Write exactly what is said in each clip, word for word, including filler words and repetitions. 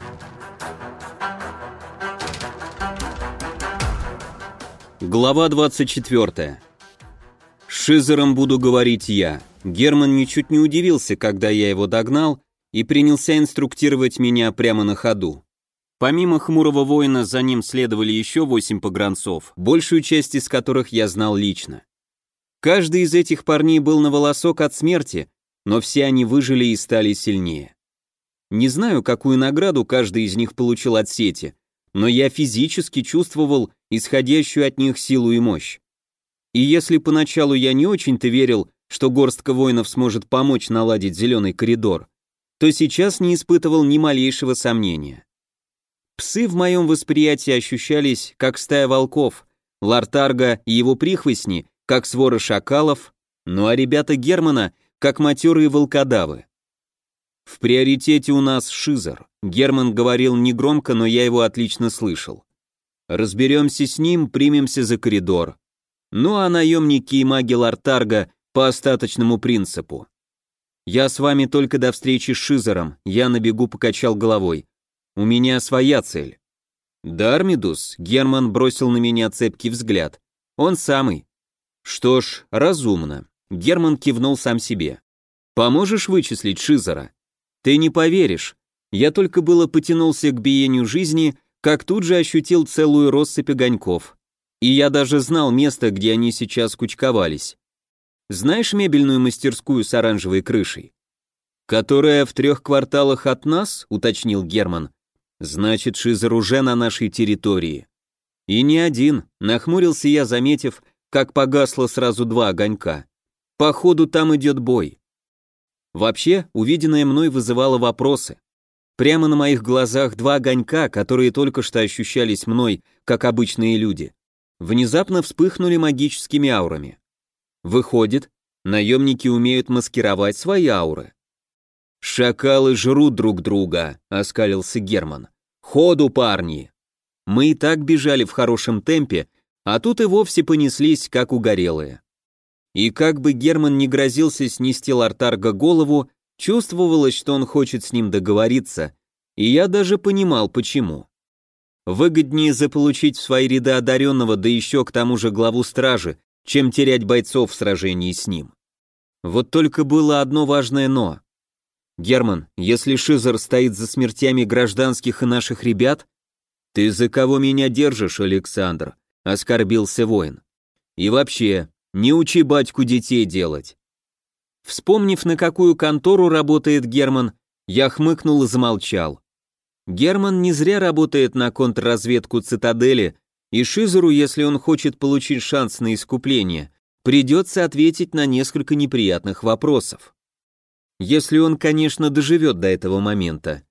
Глава двадцать четвёртая. С Шизером буду говорить я. Герман ничуть не удивился, когда я его догнал, и принялся инструктировать меня прямо на ходу. Помимо хмурого воина за ним следовали еще восемь погранцов, большую часть из которых я знал лично. Каждый из этих парней был на волосок от смерти, но все они выжили и стали сильнее. Не знаю, какую награду каждый из них получил от сети, но я физически чувствовал исходящую от них силу и мощь. И если поначалу я не очень-то верил, что горстка воинов сможет помочь наладить зеленый коридор, то сейчас не испытывал ни малейшего сомнения. Псы в моем восприятии ощущались как стая волков, Лартарга и его прихвостни как свора шакалов, ну а ребята Германа как матерые волкодавы. В приоритете у нас Шизер. Герман говорил негромко, но я его отлично слышал. Разберемся с ним, примемся за коридор. Ну а наемники и маги Лартарга по остаточному принципу. Я с вами только до встречи с Шизером, я на бегу покачал головой. У меня своя цель. Дармидус, Герман бросил на меня цепкий взгляд. Он самый. Что ж, разумно. Герман кивнул сам себе. Поможешь вычислить Шизера? Ты не поверишь. Я только было потянулся к биению жизни, как тут же ощутил целую россыпь огоньков. И я даже знал место, где они сейчас кучковались. Знаешь мебельную мастерскую с оранжевой крышей? Которая в трех кварталах от нас, уточнил Герман. Значит, Шизер уже на нашей территории. И не один, нахмурился я, заметив, как погасло сразу два огонька. Походу, там идет бой. Вообще, увиденное мной вызывало вопросы. Прямо на моих глазах два огонька, которые только что ощущались мной, как обычные люди, внезапно вспыхнули магическими аурами. Выходит, наемники умеют маскировать свои ауры. «Шакалы жрут друг друга», — оскалился Герман. «Ходу, парни!» Мы и так бежали в хорошем темпе, а тут и вовсе понеслись, как угорелые. И как бы Герман не грозился снести Лартарга голову, чувствовалось, что он хочет с ним договориться, и я даже понимал, почему. Выгоднее заполучить в свои ряды одаренного, да еще к тому же главу стражи, чем терять бойцов в сражении с ним. Вот только было одно важное «но». «Герман, если Шизер стоит за смертями гражданских и наших ребят...» «Ты за кого меня держишь, Александр?» — оскорбился воин. «И вообще, не учи батьку детей делать». Вспомнив, на какую контору работает Герман, я хмыкнул и замолчал. Герман не зря работает на контрразведку цитадели, и Шизеру, если он хочет получить шанс на искупление, придется ответить на несколько неприятных вопросов. Если он, конечно, доживет до этого момента.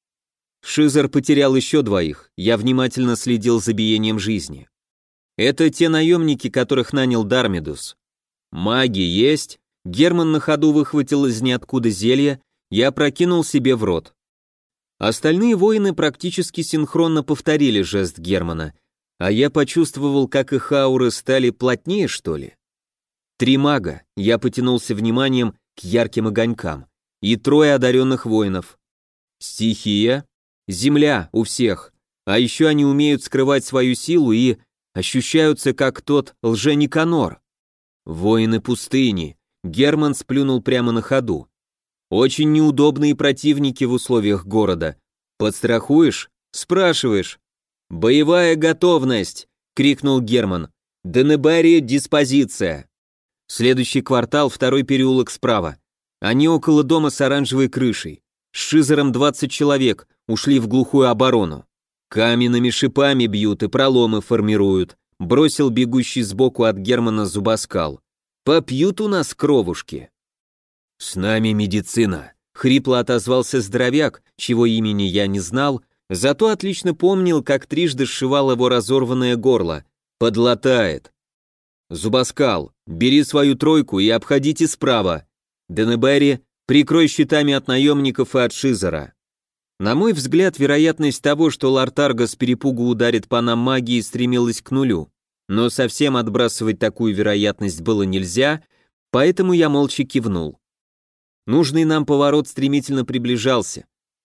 Шизер потерял еще двоих, я внимательно следил за биением жизни. Это те наемники, которых нанял Дармидус. Маги есть. Герман на ходу выхватил из ниоткуда зелье и опрокинул себе в рот. Остальные воины практически синхронно повторили жест Германа, а я почувствовал, как их ауры стали плотнее, что ли. Три мага, я потянулся вниманием к ярким огонькам, и трое одаренных воинов. Стихия, земля у всех, а еще они умеют скрывать свою силу и ощущаются как тот лже-Никанор. Воины пустыни. Герман сплюнул прямо на ходу. Очень неудобные противники в условиях города. Подстрахуешь? Спрашиваешь. Боевая готовность, крикнул Герман. Денебари диспозиция. Следующий квартал, второй переулок справа. Они около дома с оранжевой крышей. С Шизером двадцать человек, ушли в глухую оборону. Каменными шипами бьют и проломы формируют, бросил бегущий сбоку от Германа зубоскал. Попьют у нас кровушки. С нами медицина, хрипло отозвался здоровяк, чего имени я не знал, зато отлично помнил, как трижды сшивал его разорванное горло. Подлатает. Зубоскал, бери свою тройку и обходите справа. Денебери, прикрой щитами от наемников и от Шизера. На мой взгляд, вероятность того, что Лартарга с перепугу ударит по нам магией, стремилась к нулю. Но совсем отбрасывать такую вероятность было нельзя, поэтому я молча кивнул. Нужный нам поворот стремительно приближался.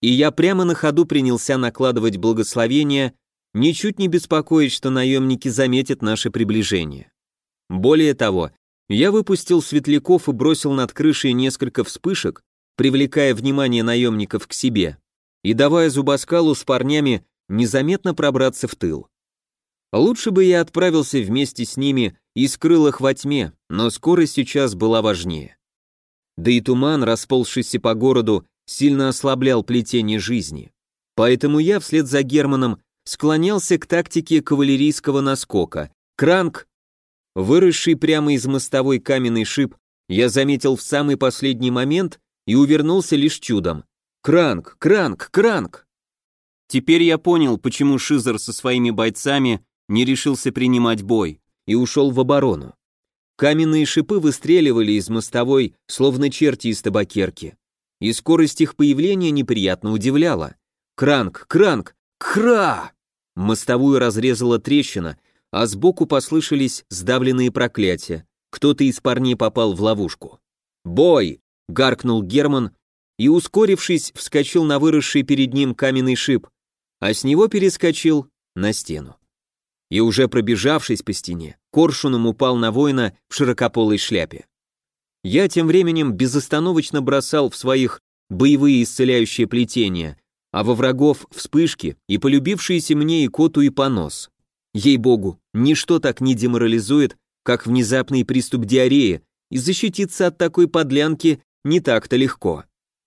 и я прямо на ходу принялся накладывать благословения, ничуть не беспокоясь, что наемники заметят наше приближение. Более того, я выпустил светляков и бросил над крышей несколько вспышек, привлекая внимание наемников к себе и давая зубоскалу с парнями незаметно пробраться в тыл. Лучше бы я отправился вместе с ними и скрыл их во тьме, но скорость сейчас была важнее. Да и туман, расползшийся по городу, сильно ослаблял плетение жизни. Поэтому я вслед за Германом склонялся к тактике кавалерийского наскока. Кранк, выросший прямо из мостовой каменный шип, я заметил в самый последний момент и увернулся лишь чудом. Кранк, кранк, кранк! Теперь я понял, почему Шизер со своими бойцами не решился принимать бой и ушел в оборону. Каменные шипы выстреливали из мостовой, словно черти из табакерки, и скорость их появления неприятно удивляла. Кранк, кранк, кра! Мостовую разрезала трещина, а сбоку послышались сдавленные проклятия. Кто-то из парней попал в ловушку. «Бой!» — гаркнул Герман и, ускорившись, вскочил на выросший перед ним каменный шип, а с него перескочил на стену. И уже пробежавшись по стене, коршуном упал на воина в широкополой шляпе. Я тем временем безостановочно бросал в своих боевые исцеляющие плетения, а во врагов вспышки и полюбившиеся мне и коту и понос. Ей-богу, ничто так не деморализует, как внезапный приступ диареи, и защититься от такой подлянки не так-то легко.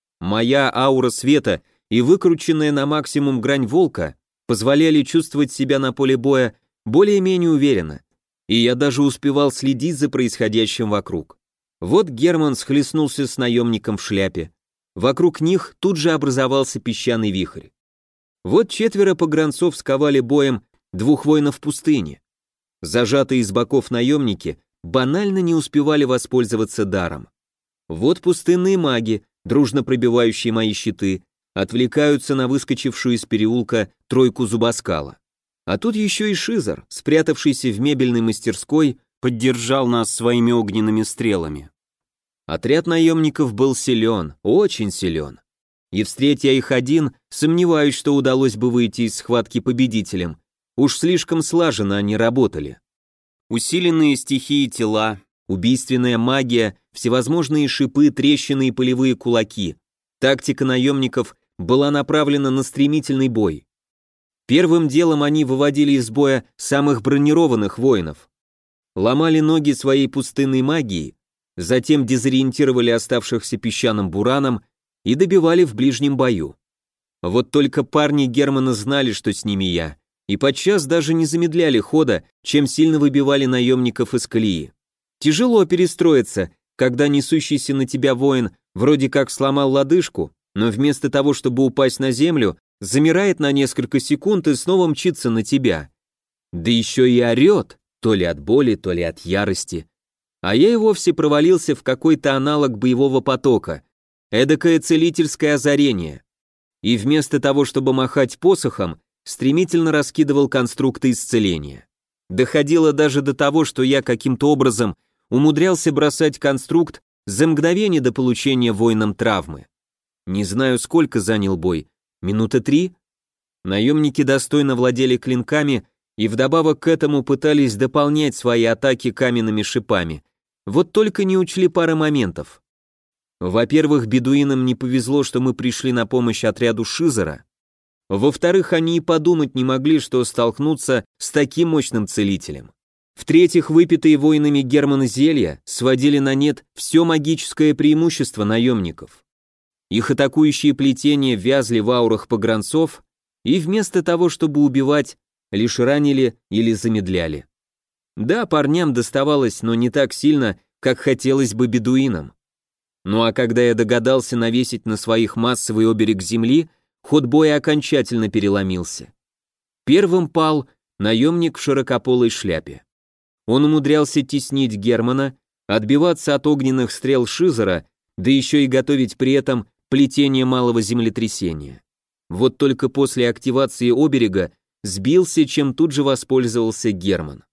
Моя аура света и выкрученная на максимум грань волка позволяли чувствовать себя на поле боя более-менее уверенно, и я даже успевал следить за происходящим вокруг. Вот Герман схлестнулся с наемником в шляпе. Вокруг них тут же образовался песчаный вихрь. Вот четверо погранцов сковали боем двух воинов в пустыне. Зажатые с боков наемники банально не успевали воспользоваться даром. Вот пустынные маги, дружно пробивающие мои щиты, отвлекаются на выскочившую из переулка тройку зубоскала. А тут еще и Шизер, спрятавшийся в мебельной мастерской, поддержал нас своими огненными стрелами. Отряд наемников был силен, очень силен. И встретя их один, сомневаюсь, что удалось бы выйти из схватки победителем. Уж слишком слаженно они работали. Усиленные стихии тела, убийственная магия, всевозможные шипы, трещины и полевые кулаки. Тактика наемников была направлена на стремительный бой. Первым делом они выводили из боя самых бронированных воинов. Ломали ноги своей пустынной магией, затем дезориентировали оставшихся песчаным бураном и добивали в ближнем бою. Вот только парни Германа знали, что с ними я, и подчас даже не замедляли хода, чем сильно выбивали наемников из колеи. Тяжело перестроиться, когда несущийся на тебя воин вроде как сломал лодыжку, но вместо того, чтобы упасть на землю, замирает на несколько секунд и снова мчится на тебя. Да еще и орет, то ли от боли, то ли от ярости. А я и вовсе провалился в какой-то аналог боевого потока, эдакое целительское озарение. И вместо того, чтобы махать посохом, стремительно раскидывал конструкты исцеления. Доходило даже до того, что я каким-то образом умудрялся бросать конструкт за мгновение до получения воином травмы. Не знаю, сколько занял бой, минуты три? Наемники достойно владели клинками и вдобавок к этому пытались дополнять свои атаки каменными шипами. Вот только не учли пары моментов. Во-первых, бедуинам не повезло, что мы пришли на помощь отряду Шизера. Во-вторых, они и подумать не могли, что столкнутся с таким мощным целителем. В-третьих, выпитые воинами Германа зелья сводили на нет все магическое преимущество наемников. Их атакующие плетения вязли в аурах погранцов и вместо того, чтобы убивать, лишь ранили или замедляли. Да, парням доставалось, но не так сильно, как хотелось бы бедуинам. Ну а когда я догадался навесить на своих массовый оберег земли, ход боя окончательно переломился. Первым пал наемник в широкополой шляпе. Он умудрялся теснить Германа, отбиваться от огненных стрел Шизера, да еще и готовить при этом плетение малого землетрясения. Вот только после активации оберега сбился, чем тут же воспользовался Герман.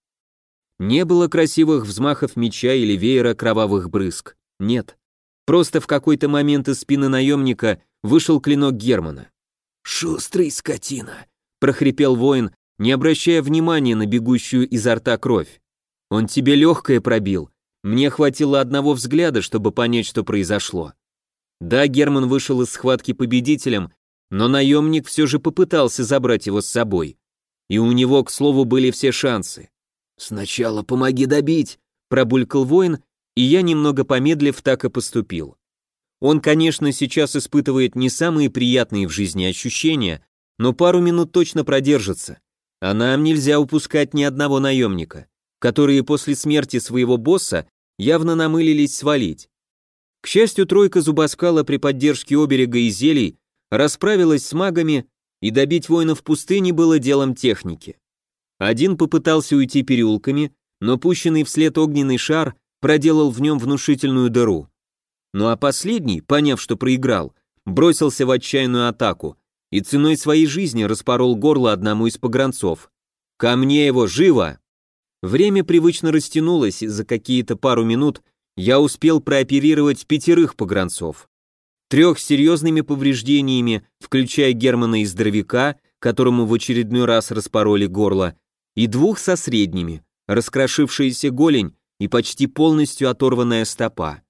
Не было красивых взмахов меча или веера кровавых брызг. Нет. Просто в какой-то момент из спины наемника вышел клинок Германа. «Шустрый скотина!» — прохрипел воин, не обращая внимания на бегущую изо рта кровь. «Он тебе легкое пробил. Мне хватило одного взгляда, чтобы понять, что произошло». Да, Герман вышел из схватки победителем, но наемник все же попытался забрать его с собой. И у него, к слову, были все шансы. «Сначала помоги добить», — пробулькал воин, и я, немного помедлив, так и поступил. Он, конечно, сейчас испытывает не самые приятные в жизни ощущения, но пару минут точно продержится. А нам нельзя упускать ни одного наемника, которые после смерти своего босса явно намылились свалить. К счастью, тройка зубоскала при поддержке оберега и зелий расправилась с магами, и добить воинов пустыни было делом техники. Один попытался уйти переулками, но пущенный вслед огненный шар проделал в нем внушительную дыру. Ну а последний, поняв, что проиграл, бросился в отчаянную атаку и ценой своей жизни распорол горло одному из погранцов. «Ко мне его, живо!» Время привычно растянулось, и за какие-то пару минут я успел прооперировать пятерых погранцов. Трех с серьезными повреждениями, включая Германа и здоровяка, которому в очередной раз распороли горло, и двух со средними, раскрошившаяся голень и почти полностью оторванная стопа.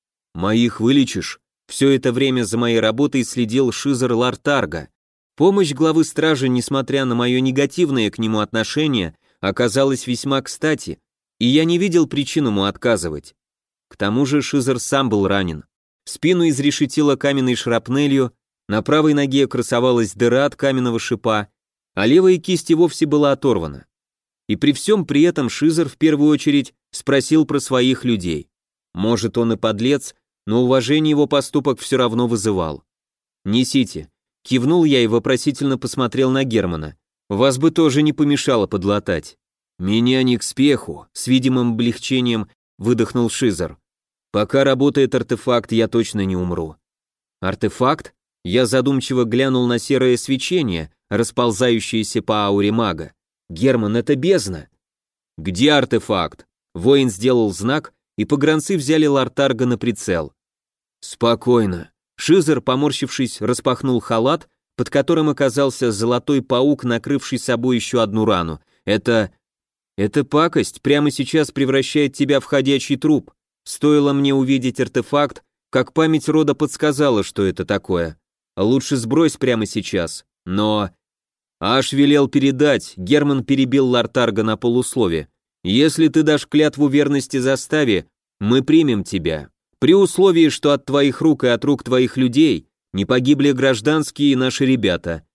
«Моих вылечишь?» Все это время за моей работой следил Шизер Лартарга. Помощь главы стражи, несмотря на мое негативное к нему отношение, оказалась весьма кстати, и я не видел причин ему отказывать. К тому же Шизер сам был ранен. Спину изрешетило каменной шрапнелью, на правой ноге красовалась дыра от каменного шипа, а левая кисть и вовсе была оторвана. И при всем при этом Шизер в первую очередь спросил про своих людей. Может, он и подлец, но уважение его поступок все равно вызывал. «Несите», — кивнул я и вопросительно посмотрел на Германа. «Вас бы тоже не помешало подлатать». «Меня не к спеху», — с видимым облегчением выдохнул Шизер. «Пока работает артефакт, я точно не умру». «Артефакт?» Я задумчиво глянул на серое свечение, расползающееся по ауре мага. «Герман, это бездна!» «Где артефакт?» Воин сделал знак, и погранцы взяли Лартарга на прицел. «Спокойно». Шизер, поморщившись, распахнул халат, под которым оказался золотой паук, накрывший собой еще одну рану. «Это... эта пакость прямо сейчас превращает тебя в ходячий труп. Стоило мне увидеть артефакт, как память рода подсказала, что это такое. Лучше сбрось прямо сейчас. Но...» «Аш велел передать», — Герман перебил Лартарга на полуслове. «Если ты дашь клятву верности заставе, мы примем тебя. При условии, что от твоих рук и от рук твоих людей не погибли гражданские и наши ребята».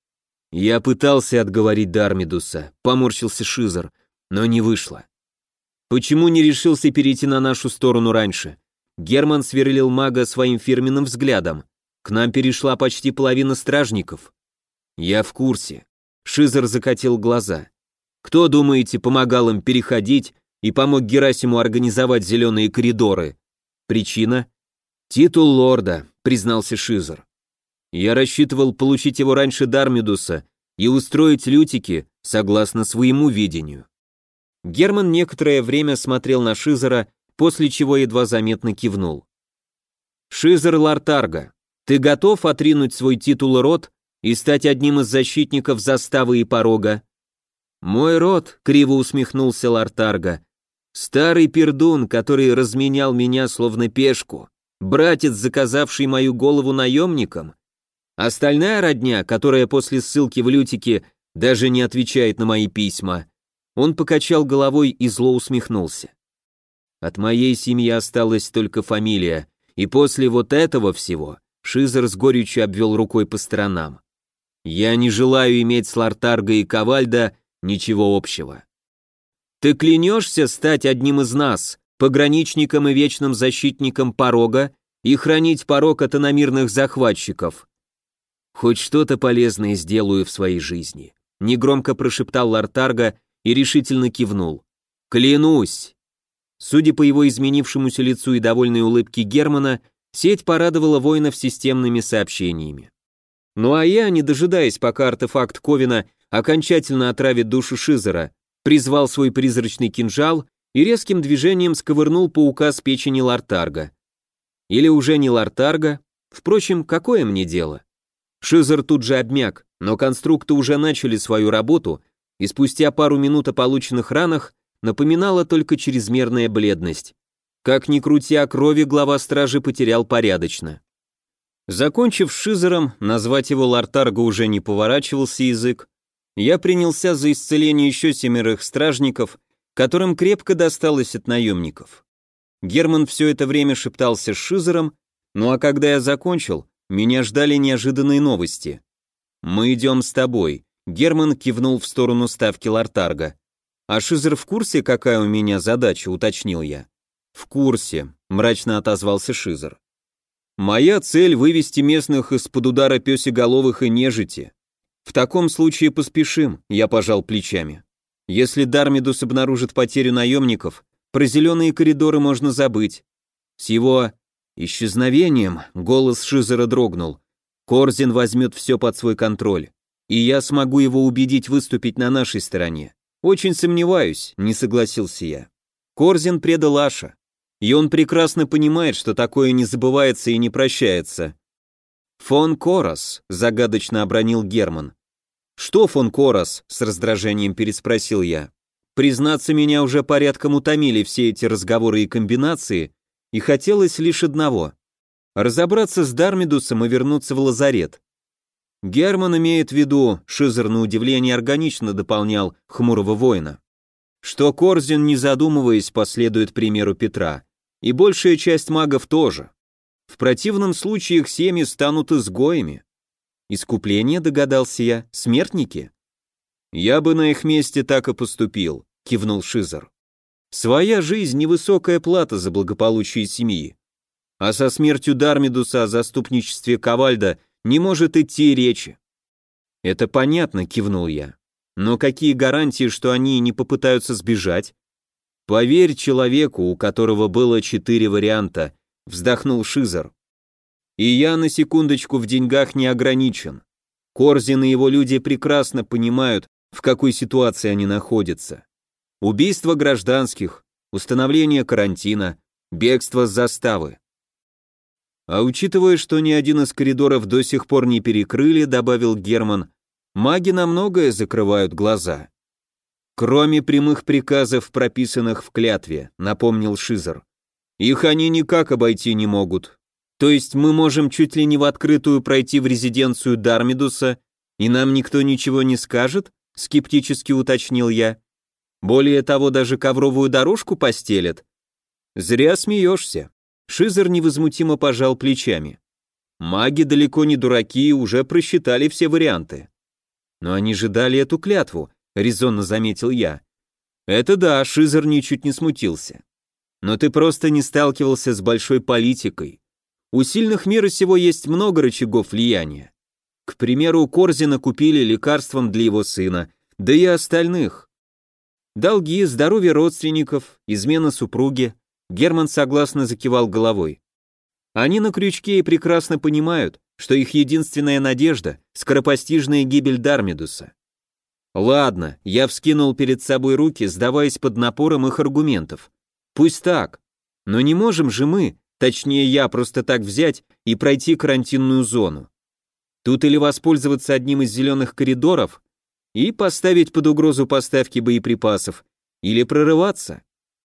Я пытался отговорить Дармидуса, поморщился Шизер, но не вышло. «Почему не решился перейти на нашу сторону раньше?» Герман сверлил мага своим фирменным взглядом. «К нам перешла почти половина стражников». «Я в курсе». Шизер закатил глаза. «Кто, думаете, помогал им переходить и помог Герасиму организовать зеленые коридоры?» «Причина?» «Титул лорда», — признался Шизер. «Я рассчитывал получить его раньше Дармидуса и устроить лютики согласно своему видению». Герман некоторое время смотрел на Шизера, после чего едва заметно кивнул. «Шизер Лартарга, ты готов отринуть свой титул и род и стать одним из защитников заставы и порога?» «Мой род», — криво усмехнулся Лартарга, — «старый пердун, который разменял меня словно пешку, братец, заказавший мою голову наемникам, остальная родня, которая после ссылки в лютике даже не отвечает на мои письма». Он покачал головой и зло усмехнулся. «От моей семьи осталась только фамилия, и после вот этого всего...» Шизер с горечью обвел рукой по сторонам. «Я не желаю иметь с Лартарго и Ковальдо ничего общего. Ты клянешься стать одним из нас, пограничником и вечным защитником порога, и хранить порог от иномирных захватчиков?» «Хоть что-то полезное сделаю в своей жизни», — негромко прошептал Лартарго и решительно кивнул. «Клянусь!» Судя по его изменившемуся лицу и довольной улыбке Германа, сеть порадовала воинов системными сообщениями. Ну а я, не дожидаясь, пока артефакт Ковина окончательно отравит душу Шизера, призвал свой призрачный кинжал и резким движением сковырнул паука с печени Лартарга. Или уже не Лартарга, впрочем, какое мне дело? Шизер тут же обмяк, но конструкты уже начали свою работу, и спустя пару минут о полученных ранах напоминала только чрезмерная бледность. Как ни крути, а крови глава стражи потерял порядочно. Закончив с Шизером, назвать его Лартарго уже не поворачивался язык, я принялся за исцеление еще семерых стражников, которым крепко досталось от наемников. Герман все это время шептался с Шизером, ну а когда я закончил, меня ждали неожиданные новости. «Мы идем с тобой», — Герман кивнул в сторону ставки Лартарга. «А Шизер в курсе, какая у меня задача?» — уточнил я. «В курсе», — мрачно отозвался Шизер. «Моя цель — вывести местных из-под удара пёсеголовых и нежити. В таком случае поспешим», — я пожал плечами. «Если Дармидус обнаружит потерю наемников, про зеленые коридоры можно забыть. С его исчезновением», — голос Шизера дрогнул, «Корзин возьмет все под свой контроль, и я смогу его убедить выступить на нашей стороне. Очень сомневаюсь», — не согласился я. Корзин предал Аша, и он прекрасно понимает, что такое не забывается и не прощается. «Фон Корос», — загадочно обронил Герман. «Что фон Корос?» — с раздражением переспросил я. Признаться, меня уже порядком утомили все эти разговоры и комбинации, и хотелось лишь одного — разобраться с Дармидусом и вернуться в лазарет. Герман имеет в виду, Шизер на удивление органично дополнял хмурого воина, что Корзин, не задумываясь, последует примеру Петра, и большая часть магов тоже. В противном случае их семьи станут изгоями. Искупление, догадался я, смертники? Я бы на их месте так и поступил, кивнул Шизер. Своя жизнь — невысокая плата за благополучие семьи. А со смертью Дармидуса о заступничестве Ковальда не может идти речи. Это понятно, кивнул я. Но какие гарантии, что они не попытаются сбежать? Поверь человеку, у которого было четыре варианта, вздохнул Шизер. И я на секундочку в деньгах не ограничен. Корзин и его люди прекрасно понимают, в какой ситуации они находятся. Убийство гражданских, установление карантина, бегство с заставы. А учитывая, что ни один из коридоров до сих пор не перекрыли, добавил Герман, маги на многое закрывают глаза. Кроме прямых приказов, прописанных в клятве, напомнил Шизер. Их они никак обойти не могут. То есть мы можем чуть ли не в открытую пройти в резиденцию Дармидуса, и нам никто ничего не скажет? Скептически уточнил я. Более того, даже ковровую дорожку постелят. Зря смеешься. Шизер невозмутимо пожал плечами. Маги далеко не дураки и уже просчитали все варианты. Но они же дали эту клятву, резонно заметил я. Это да, Шизер ничуть не смутился. Но ты просто не сталкивался с большой политикой. У сильных мира сего есть много рычагов влияния. К примеру, Корзина купили лекарством для его сына, да и остальных. Долги, здоровье родственников, измена супруги. Герман согласно закивал головой. Они на крючке и прекрасно понимают, что их единственная надежда — скоропостижная гибель Дармидуса. Ладно, я вскинул перед собой руки, сдаваясь под напором их аргументов. Пусть так, но не можем же мы, точнее я, просто так взять и пройти карантинную зону. Тут или воспользоваться одним из зеленых коридоров и поставить под угрозу поставки боеприпасов, или прорываться.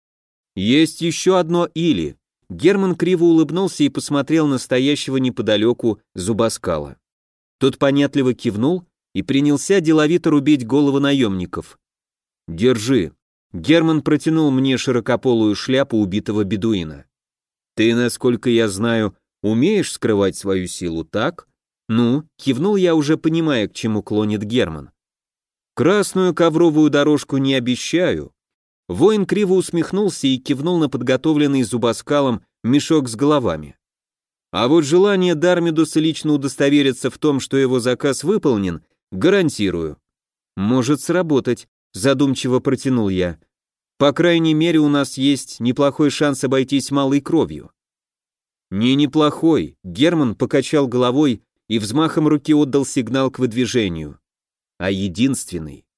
Есть еще одно «или». Герман криво улыбнулся и посмотрел на стоящего неподалеку зубоскала. Тот понятливо кивнул и принялся деловито рубить головы наемников. «Держи». Герман протянул мне широкополую шляпу убитого бедуина. «Ты, насколько я знаю, умеешь скрывать свою силу, так?» «Ну», кивнул я, уже понимая, к чему клонит Герман. «Красную ковровую дорожку не обещаю». Воин криво усмехнулся и кивнул на подготовленный зубоскалом мешок с головами. А вот желание Дармидуса лично удостовериться в том, что его заказ выполнен, гарантирую. «Может сработать», задумчиво протянул я. «По крайней мере, у нас есть неплохой шанс обойтись малой кровью». «Не неплохой», Герман покачал головой и взмахом руки отдал сигнал к выдвижению. «А единственный».